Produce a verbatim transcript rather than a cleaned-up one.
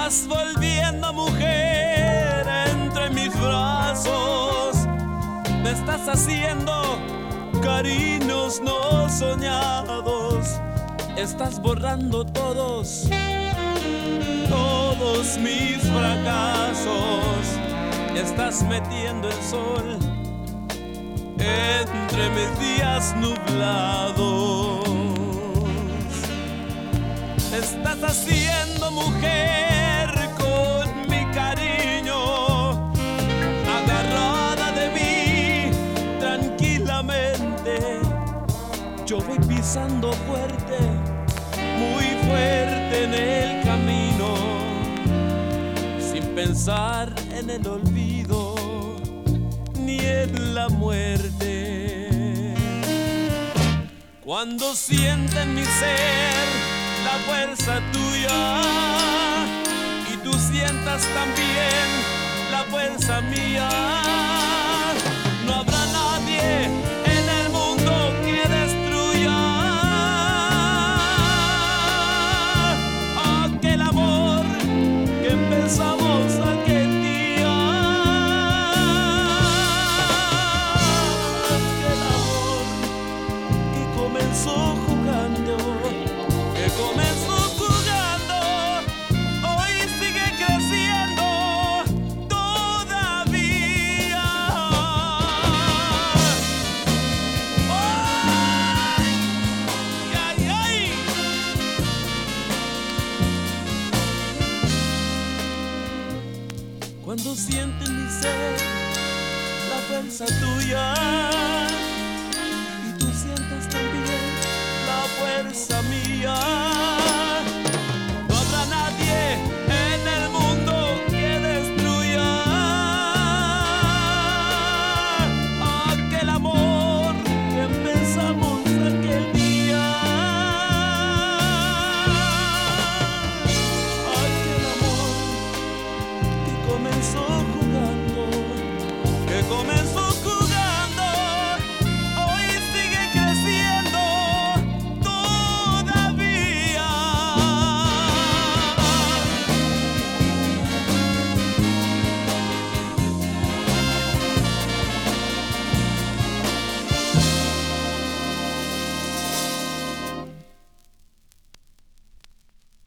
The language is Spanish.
estás volviendo mujer entre mis brazos. Me estás haciendo cariños no soñados. Estás borrando todos, todos mis fracasos. Estás metiendo el sol entre mis días nublados. Estás haciendo mujer con mi cariño, agarrada de mí tranquilamente. Yo voy pisando fuerte, muy fuerte en el camino, sin pensar en el olvido ni en la muerte. Cuando siente en mi ser la fuerza tuya y tú sientas también la fuerza mía, no habrá nadie en el mundo que destruya aquel amor que empezamos aquel día, aquel amor que comenzó jugando, que comenzó jugando, hoy sigue creciendo todavía. ¡Ay! ¡Ay, ay! Cuando siente en mi ser la fuerza tuya y tú sientas también la fuerza mía,